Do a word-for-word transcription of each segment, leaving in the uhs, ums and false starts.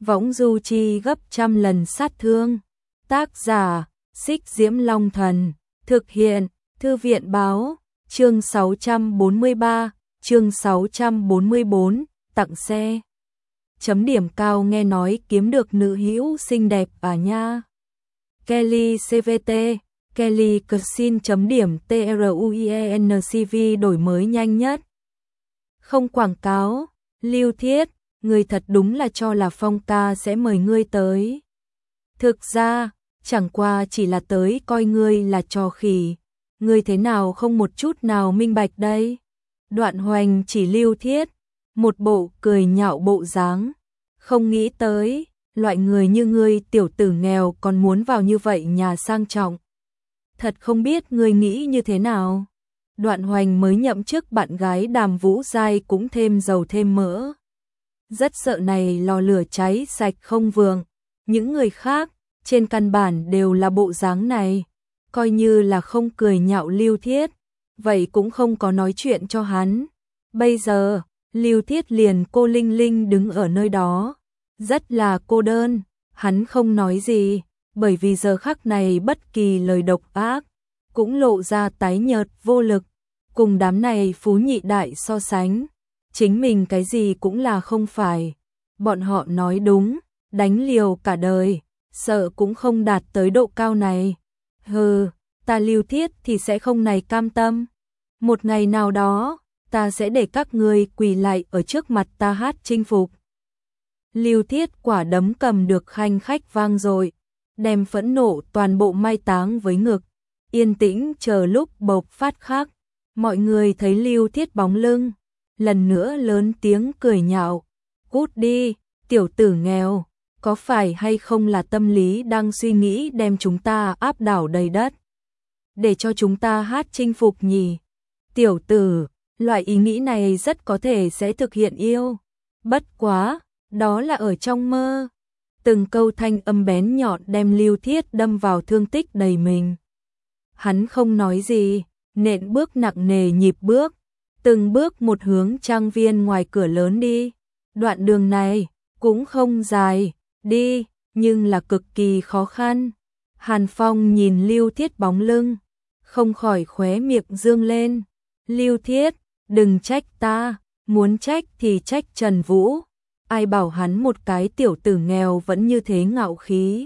võng du chi gấp trăm lần sát thương. Tác giả, Xích Diễm Long Thần, thực hiện, Thư viện báo, chương sáu trăm bốn mươi ba, chương sáu trăm bốn mươi bốn, tặng xe. Chấm điểm cao nghe nói kiếm được nữ hữu xinh đẹp à nha. Kelly xê vê tê, Kelly Cuisine chấm điểm TRUIENCV đổi mới nhanh nhất. Không quảng cáo, Lưu Thiết, người thật đúng là cho là Phong ca sẽ mời ngươi tới. Thực ra, chẳng qua chỉ là tới coi ngươi là trò khỉ, ngươi thế nào không một chút nào minh bạch đây. Đoạn Hoành chỉ Lưu Thiết, một bộ cười nhạo bộ dáng, không nghĩ tới, loại người như ngươi tiểu tử nghèo còn muốn vào như vậy nhà sang trọng. Thật không biết ngươi nghĩ như thế nào. Đoạn Hoành mới nhậm chức bạn gái Đàm Vũ Giai cũng thêm dầu thêm mỡ. Rất sợ này lò lửa cháy sạch không vượng. Những người khác, trên căn bản đều là bộ dáng này. Coi như là không cười nhạo Lưu Thiết, vậy cũng không có nói chuyện cho hắn. Bây giờ, Lưu Thiết liền cô Linh Linh đứng ở nơi đó. Rất là cô đơn, hắn không nói gì, bởi vì giờ khắc này bất kỳ lời độc ác cũng lộ ra tái nhợt vô lực, cùng đám này phú nhị đại so sánh, chính mình cái gì cũng là không phải. Bọn họ nói đúng, đánh liều cả đời, sợ cũng không đạt tới độ cao này. Hừ, ta Lưu Thiết thì sẽ không này cam tâm. Một ngày nào đó, ta sẽ để các ngươi quỳ lại ở trước mặt ta hát chinh phục. Lưu Thiết quả đấm cầm được khanh khách vang dội, đem phẫn nộ toàn bộ mai táng với ngực, yên tĩnh chờ lúc bộc phát khác. Mọi người thấy Lưu Thiết bóng lưng, lần nữa lớn tiếng cười nhạo, cút đi, tiểu tử nghèo, có phải hay không là tâm lý đang suy nghĩ đem chúng ta áp đảo đầy đất, để cho chúng ta hát chinh phục nhỉ? Tiểu tử, loại ý nghĩ này rất có thể sẽ thực hiện yêu, bất quá, đó là ở trong mơ. Từng câu thanh âm bén nhọn đem Lưu Thiết đâm vào thương tích đầy mình. Hắn không nói gì, nện bước nặng nề nhịp bước, từng bước một hướng trang viên ngoài cửa lớn đi. Đoạn đường này cũng không dài, đi, nhưng là cực kỳ khó khăn. Hàn Phong nhìn Lưu Thiết bóng lưng, không khỏi khóe miệng dương lên. Lưu Thiết, đừng trách ta, muốn trách thì trách Trần Vũ. Ai bảo hắn một cái tiểu tử nghèo vẫn như thế ngạo khí.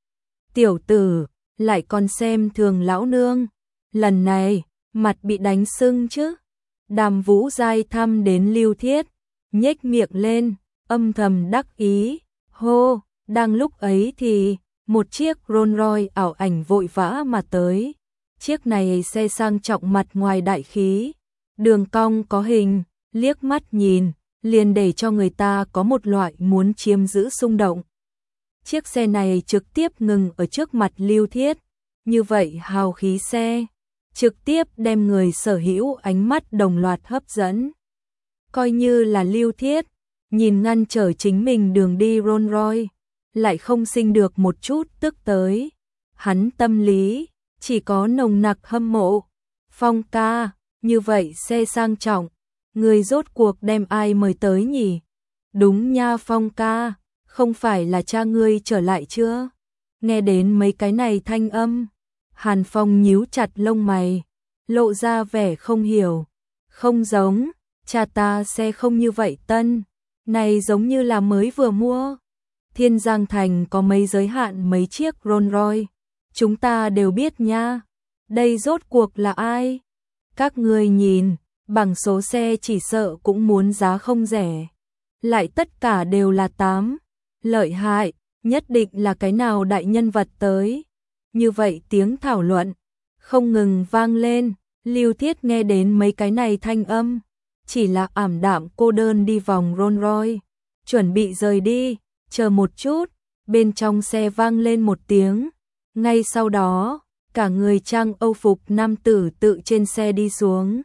Tiểu tử, lại còn xem thường lão nương. Lần này, mặt bị đánh sưng chứ. Đàm Vũ Giai thăm đến Lưu Thiết, nhếch miệng lên, âm thầm đắc ý. Hô, đang lúc ấy thì, một chiếc Rolls Royce ảo ảnh vội vã mà tới. Chiếc này xe sang trọng mặt ngoài đại khí, đường cong có hình, liếc mắt nhìn liền để cho người ta có một loại muốn chiếm giữ xung động. Chiếc xe này trực tiếp ngừng ở trước mặt Lưu Thiết, như vậy hào khí xe, trực tiếp đem người sở hữu ánh mắt đồng loạt hấp dẫn. Coi như là Lưu Thiết, nhìn ngăn trở chính mình đường đi Rolls Royce, lại không sinh được một chút tức tới. Hắn tâm lý, chỉ có nồng nặc hâm mộ. Phong ca, như vậy xe sang trọng, người rốt cuộc đem ai mời tới nhỉ? Đúng nha Phong ca, không phải là cha ngươi trở lại chưa? Nghe đến mấy cái này thanh âm, Hàn Phong nhíu chặt lông mày, lộ ra vẻ không hiểu. Không giống, cha ta xe không như vậy tân, này giống như là mới vừa mua. Thiên Giang Thành có mấy giới hạn mấy chiếc Rolls Royce, chúng ta đều biết nha. Đây rốt cuộc là ai? Các ngươi nhìn, bằng số xe chỉ sợ cũng muốn giá không rẻ. Lại tất cả đều là tám. Lợi hại, nhất định là cái nào đại nhân vật tới. Như vậy tiếng thảo luận không ngừng vang lên. Lưu Thiết nghe đến mấy cái này thanh âm, chỉ là ảm đạm cô đơn đi vòng Rolls Royce, chuẩn bị rời đi. Chờ một chút, bên trong xe vang lên một tiếng. Ngay sau đó, cả người trang Âu phục nam tử tự trên xe đi xuống.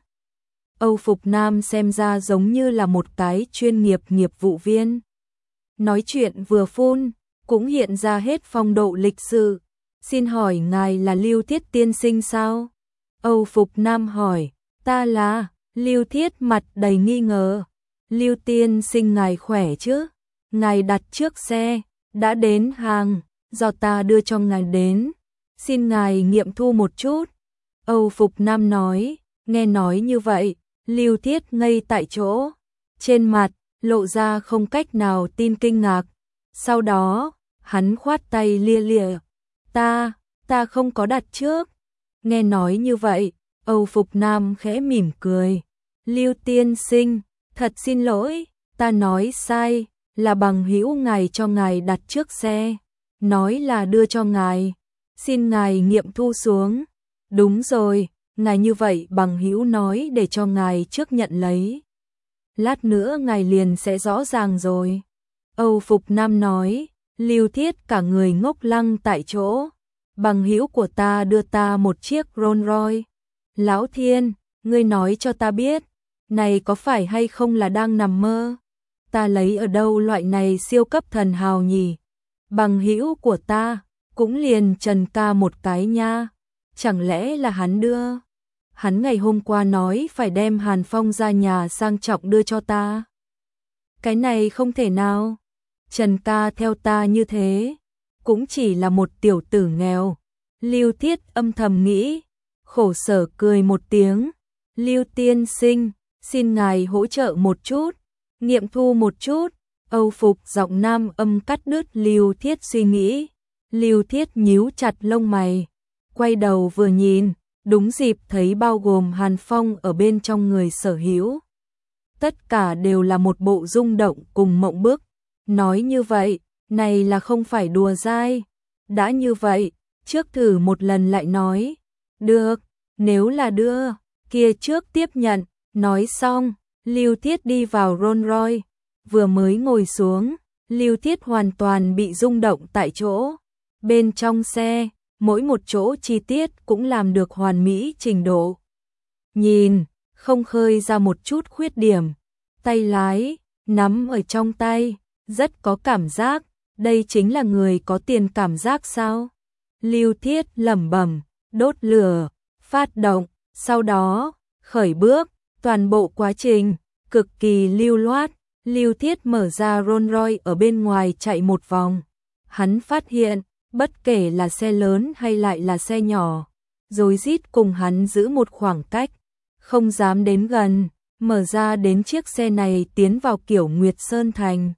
Âu phục nam xem ra giống như là một cái chuyên nghiệp nghiệp vụ viên. Nói chuyện vừa phun, cũng hiện ra hết phong độ lịch sự. Xin hỏi ngài là Lưu Thiết tiên sinh sao? Âu phục nam hỏi, ta là. Lưu Thiết mặt đầy nghi ngờ. Lưu tiên sinh ngài khỏe chứ? ngài đặt trước xe, đã đến hàng, do ta đưa cho ngài đến, xin ngài nghiệm thu một chút. Âu Phục Nam nói, nghe nói như vậy, Lưu Thiết ngây tại chỗ, trên mặt lộ ra không cách nào tin kinh ngạc. Sau đó, hắn khoát tay lia lịa, ta, ta không có đặt trước. Nghe nói như vậy, Âu Phục Nam khẽ mỉm cười, Lưu tiên sinh, thật xin lỗi, ta nói sai, là bằng hữu ngài cho ngài đặt trước xe, nói là đưa cho ngài, xin ngài nghiệm thu xuống. Đúng rồi, ngài như vậy bằng hữu nói để cho ngài trước nhận lấy. Lát nữa ngài liền sẽ rõ ràng rồi. Âu Phục Nam nói, Lưu Thiết cả người ngốc lăng tại chỗ. Bằng hữu của ta đưa ta một chiếc Rolls Royce. Lão Thiên, ngươi nói cho ta biết, này có phải hay không là đang nằm mơ? Ta lấy ở đâu loại này siêu cấp thần hào nhỉ? Bằng hữu của ta, cũng liền Trần ca một cái nha. Chẳng lẽ là hắn đưa? Hắn ngày hôm qua nói phải đem Hàn Phong ra nhà sang trọng đưa cho ta. Cái này không thể nào. Trần ca theo ta như thế, cũng chỉ là một tiểu tử nghèo. Lưu Thiết âm thầm nghĩ, khổ sở cười một tiếng. Lưu tiên sinh, xin ngài hỗ trợ một chút, nghiệm thu một chút. Âu Phục giọng nam âm cắt đứt Lưu Thiết suy nghĩ. Lưu Thiết nhíu chặt lông mày, quay đầu vừa nhìn, đúng dịp thấy bao gồm Hàn Phong ở bên trong người sở hữu. Tất cả đều là một bộ rung động cùng mộng bức. Nói như vậy, này là không phải đùa dai. Đã như vậy, trước thử một lần lại nói. Được, nếu là đưa, kia trước tiếp nhận. Nói xong, Lưu Thiết đi vào Rolls Royce. Vừa mới ngồi xuống, Lưu Thiết hoàn toàn bị rung động tại chỗ. Bên trong xe, mỗi một chỗ chi tiết cũng làm được hoàn mỹ trình độ. Nhìn, không khơi ra một chút khuyết điểm. Tay lái, nắm ở trong tay, rất có cảm giác. Đây chính là người có tiền cảm giác sao? Lưu Thiết lẩm bẩm, đốt lửa, phát động, sau đó, khởi bước, toàn bộ quá trình, cực kỳ lưu loát. Lưu Thiết mở ra Rolls Royce ở bên ngoài chạy một vòng. Hắn phát hiện, bất kể là xe lớn hay lại là xe nhỏ, rồi rít cùng hắn giữ một khoảng cách, không dám đến gần, mở ra đến chiếc xe này tiến vào kiểu Nguyệt Sơn Thành.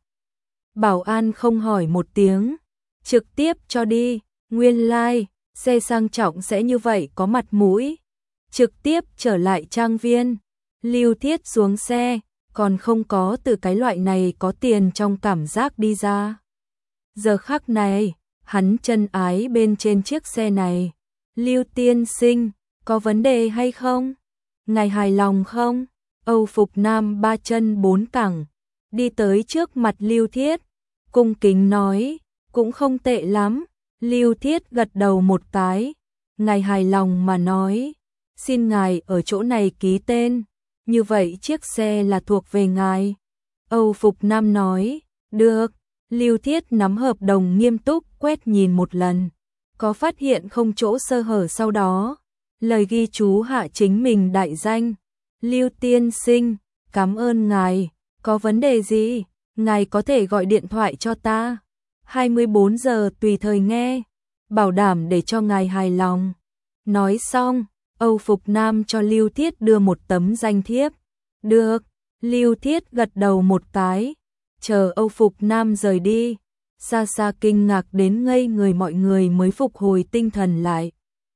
Bảo an không hỏi một tiếng, trực tiếp cho đi, nguyên lai, like, xe sang trọng sẽ như vậy có mặt mũi. Trực tiếp trở lại trang viên, Lưu Thiết xuống xe, còn không có từ cái loại này có tiền trong cảm giác đi ra. Giờ khắc này, hắn chân ái bên trên chiếc xe này. Lưu tiên sinh, có vấn đề hay không? Ngài hài lòng không? Âu Phục Nam ba chân bốn cẳng, đi tới trước mặt Lưu Thiết, cung kính nói, cũng không tệ lắm. Lưu Thiết gật đầu một cái, ngài hài lòng mà nói, xin ngài ở chỗ này ký tên, như vậy chiếc xe là thuộc về ngài. Âu Phục Nam nói, được. Lưu Thiết nắm hợp đồng nghiêm túc quét nhìn một lần, có phát hiện không chỗ sơ hở sau đó. Lời ghi chú hạ chính mình đại danh. Lưu tiên sinh, cảm ơn ngài, có vấn đề gì, ngài có thể gọi điện thoại cho ta. hai mươi bốn giờ tùy thời nghe, bảo đảm để cho ngài hài lòng. Nói xong, Âu Phục Nam cho Lưu Thiết đưa một tấm danh thiếp. Được, Lưu Thiết gật đầu một cái. Chờ Âu Phục Nam rời đi, xa xa kinh ngạc đến ngây người mọi người mới phục hồi tinh thần lại.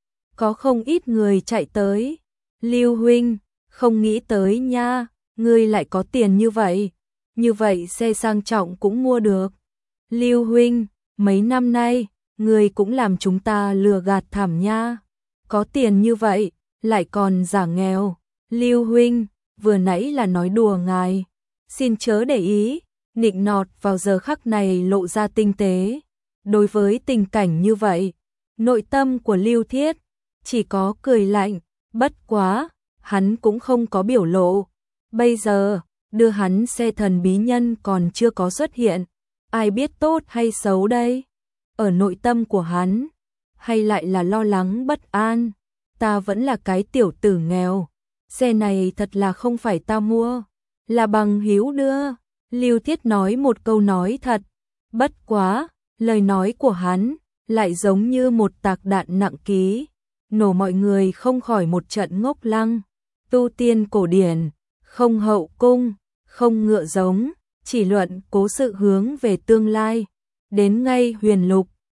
Có không ít người chạy tới. Lưu huynh, không nghĩ tới nha, ngươi lại có tiền như vậy. Như vậy xe sang trọng cũng mua được. Lưu huynh, mấy năm nay, ngươi cũng làm chúng ta lừa gạt thảm nha. Có tiền như vậy, lại còn giả nghèo. Lưu huynh, vừa nãy là nói đùa ngài, xin chớ để ý. Nịnh nọt vào giờ khắc này lộ ra tinh tế. Đối với tình cảnh như vậy, nội tâm của Lưu Thiết chỉ có cười lạnh, bất quá, hắn cũng không có biểu lộ. Bây giờ, đưa hắn xe thần bí nhân còn chưa có xuất hiện, ai biết tốt hay xấu đây? Ở nội tâm của hắn, hay lại là lo lắng bất an, ta vẫn là cái tiểu tử nghèo, xe này thật là không phải ta mua, là bằng hữu đưa. Lưu Thiết nói một câu nói thật, bất quá, lời nói của hắn lại giống như một tạc đạn nặng ký, nổ mọi người không khỏi một trận ngốc lăng. Tu tiên cổ điển, không hậu cung, không ngựa giống, chỉ luận cố sự hướng về tương lai. Đến ngay huyền lục,